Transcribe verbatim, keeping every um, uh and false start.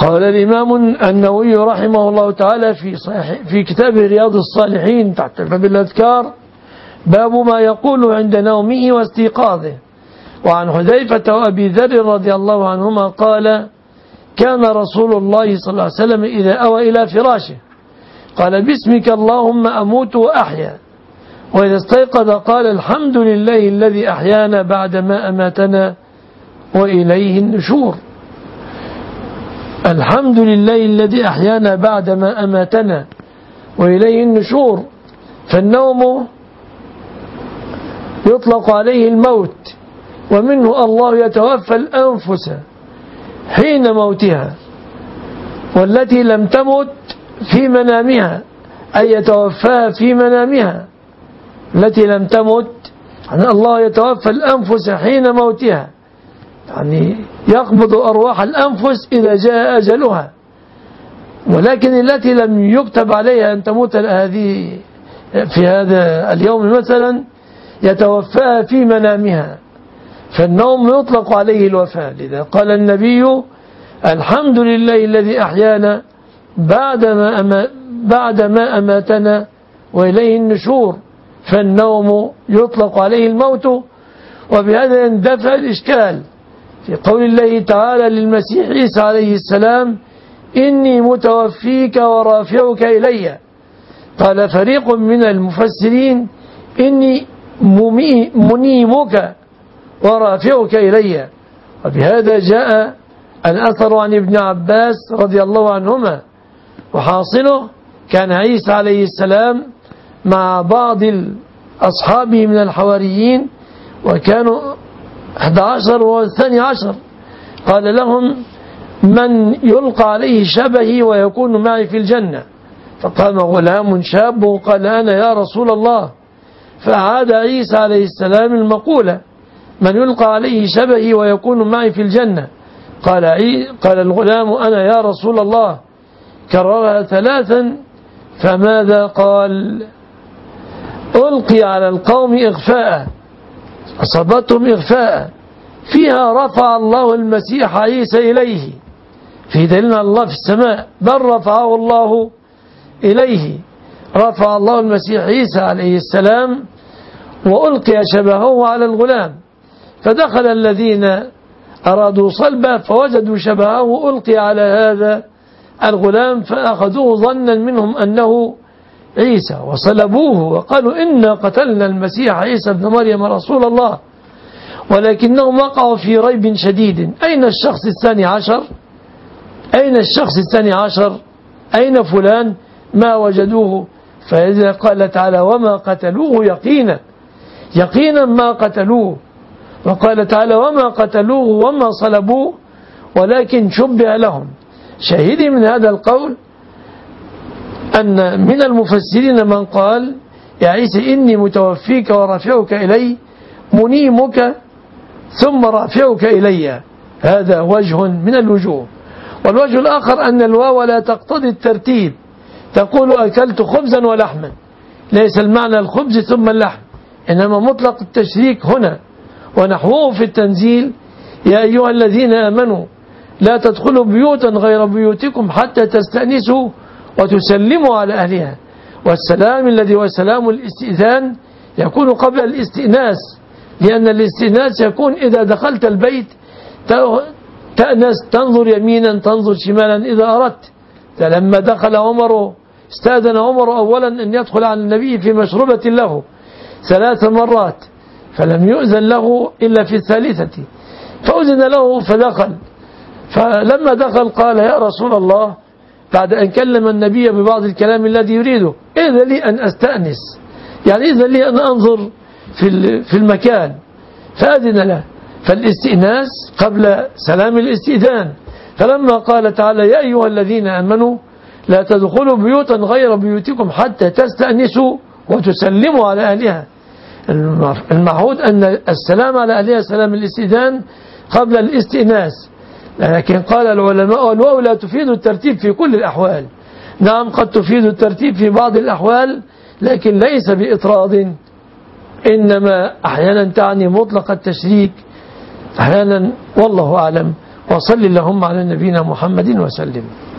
قال الإمام النووي رحمه الله تعالى في صحيح في كتاب رياض الصالحين تحت باب الأذكار: باب ما يقول عند نومه واستيقاظه. وعن حذيفة وأبي ذر رضي الله عنهما قال: كان رسول الله صلى الله عليه وسلم إذا أوى إلى فراشه قال: باسمك اللهم أموت وأحيا. وإذا استيقظ قال: الحمد لله الذي أحيانا بعدما أماتنا وإليه النشور. الحمد لله الذي أحيانا بعدما أماتنا وإليه النشور. فالنوم يطلق عليه الموت، ومنه الله يتوفى الأنفس حين موتها والتي لم تمت في منامها، أي يتوفاها في منامها التي لم تمت. يعني الله يتوفى الأنفس حين موتها، يعني يقبض أرواح الأنفس إذا جاء أجلها، ولكن التي لم يكتب عليها أن تموت هذه في هذا اليوم مثلا يتوفاها في منامها. فالنوم يطلق عليه الوفاة. لذا قال النبي: الحمد لله الذي أحيانا بعدما أما بعدما أماتنا وإليه النشور. فالنوم يطلق عليه الموت. وبهذا يندفع الإشكال في قول الله تعالى للمسيح عيسى عليه السلام: إني متوفيك ورافعك إلي. قال فريق من المفسرين: إني منيمك ورافعك إلي. وبهذا جاء الأثر عن ابن عباس رضي الله عنهما. وحاصله كان عيسى عليه السلام مع بعض أصحابه من الحواريين، وكانوا أحد عشر والثاني عشر، قال لهم: من يلقى عليه شبهي ويكون معي في الجنة؟ فقام غلام شاب وقال: أنا يا رسول الله. فأعاد عيسى عليه السلام المقولة: من يلقى عليه شبهي ويكون معي في الجنة؟ قال قال الغلام: أنا يا رسول الله. كررها ثلاثا. فماذا قال؟ ألقي على القوم إغفاء، أصابتهم إغفاء فيها رفع الله المسيح عيسى إليه، في دليل الله في السماء، بل رفعه الله إليه. رفع الله المسيح عيسى عليه السلام وألقي شبهه على الغلام، فدخل الذين أرادوا صلبه فوجدوا شبهه ألقي على هذا الغلام، فأخذوه ظنا منهم أنه عيسى وصلبوه وقالوا: إنا قتلنا المسيح عيسى ابن مريم رسول الله. ولكنهم وقعوا في ريب شديد: أين الشخص الثاني عشر؟ أين الشخص الثاني عشر؟ أين فلان؟ ما وجدوه. فإذا قال تعالى: وما قتلوه يقينا، يقينا ما قتلوه. وقال تعالى: وما قتلوه وما صلبوه ولكن شبه لهم. شاهدي من هذا القول أن من المفسرين من قال: يا عيسى إني متوفيك ورافعك إلي، منيمك ثم رافعك إلي. هذا وجه من الوجوه. والوجه الآخر أن الواو لا تقتضي الترتيب، تقول: أكلت خبزا ولحما، ليس المعنى الخبز ثم اللحم، إنما مطلق التشريك هنا. ونحوه في التنزيل: يا أيها الذين آمنوا لا تدخلوا بيوتا غير بيوتكم حتى تستأنسوا وتسلموا على أهلها. والسلام الذي هو سلام الاستئذان يكون قبل الاستئناس، لأن الاستئناس يكون إذا دخلت البيت تأنس، تنظر يمينا تنظر شمالا إذا أردت. فلما دخل عمر استأذن عمر أولا أن يدخل على النبي في مشروبة له ثلاث مرات، فلم يؤذن له إلا في الثالثة، فأذن له فدخل. فلما دخل قال: يا رسول الله، بعد أن كلم النبي ببعض الكلام الذي يريده: إذن لي أن أستأنس، يعني إذن لي أن أنظر في المكان. فأذن له. فالاستئناس قبل سلام الاستئذان. فلما قال تعالى: يا أيها الذين آمنوا لا تدخلوا بيوتا غير بيوتكم حتى تستأنسوا وتسلموا على أهلها، المعهود أن السلام على أهلها سلام الاستئذان قبل الاستئناس. لكن قال العلماء: الواو لا تفيد الترتيب في كل الأحوال. نعم، قد تفيد الترتيب في بعض الأحوال، لكن ليس بإطراد، إنما أحيانا تعني مطلق التشريك أحيانا، والله أعلم. وصل اللهم على نبينا محمد وسلم.